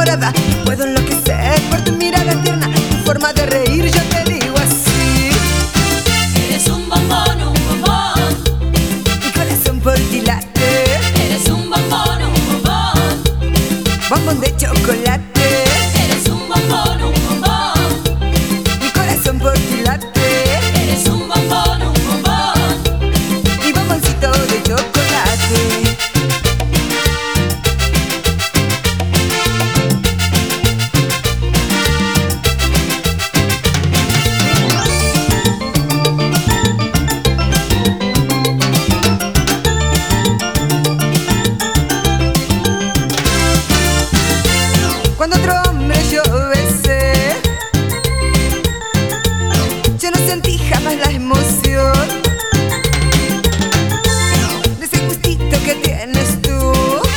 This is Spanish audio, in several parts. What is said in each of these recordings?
enamorada. Puedo enloquecer por tu mirada tierna, tu forma de reír, yo te digo así. Eres un bombón, un bombón. Mi corazón por ti late. Eres un bombón, un bombón. Bombón de chocolate. Eres un bombón, un bombón. Mi corazón por ti late. Eres un bombón, un bombón. Mi bomboncito de chocolate. Cuando otro hombre yo besé, yo no sentí jamás la emoción de ese gustito que tienes tú,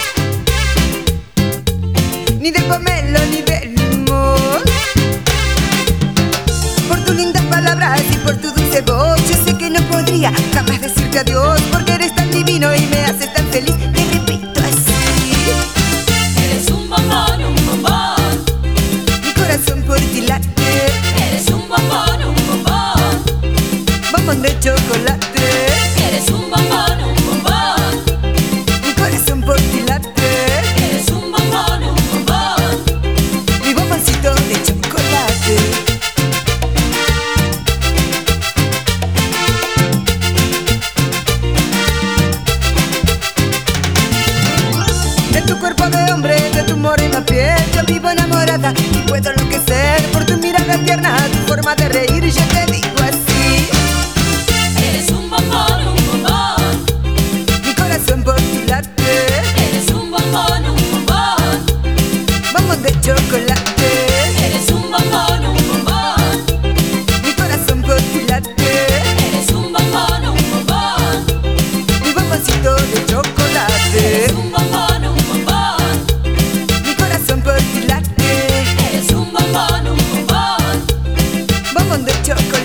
ni de pomelo ni de limón. Por tus lindas palabras y por tu dulce voz, yo sé que no podría jamás decirte adiós, porque eres tan divino y me haces tan feliz. Te repito así. Eres un bombón, un bombón. Mi corazón por ti late. Eres un bombón, un bombón. Bombón de chocolate. Eres un bombón, un bombón. Mi corazón por ti late. Eres un bombón, un bombón. Mi bomboncito de chocolate. De tu cuerpo de hombre, de tu morena piel, yo vivo enamorada y puedo enloquecer por tu mirada tierna, tu forma de reír, yo te digo así. Eres un bombón, un bombón. Mi corazón por ti late. Eres un bombón, un bombón. Bombón de chocolate. Eres un bombón, un bombón. Mi corazón por ti late. Eres un bombón, un bombón. Mi bomboncito de chocolate. Eres un bombón, un bombón. Mi corazón por ti late. Eres un bombón, un bombón. Bombón de chocolate.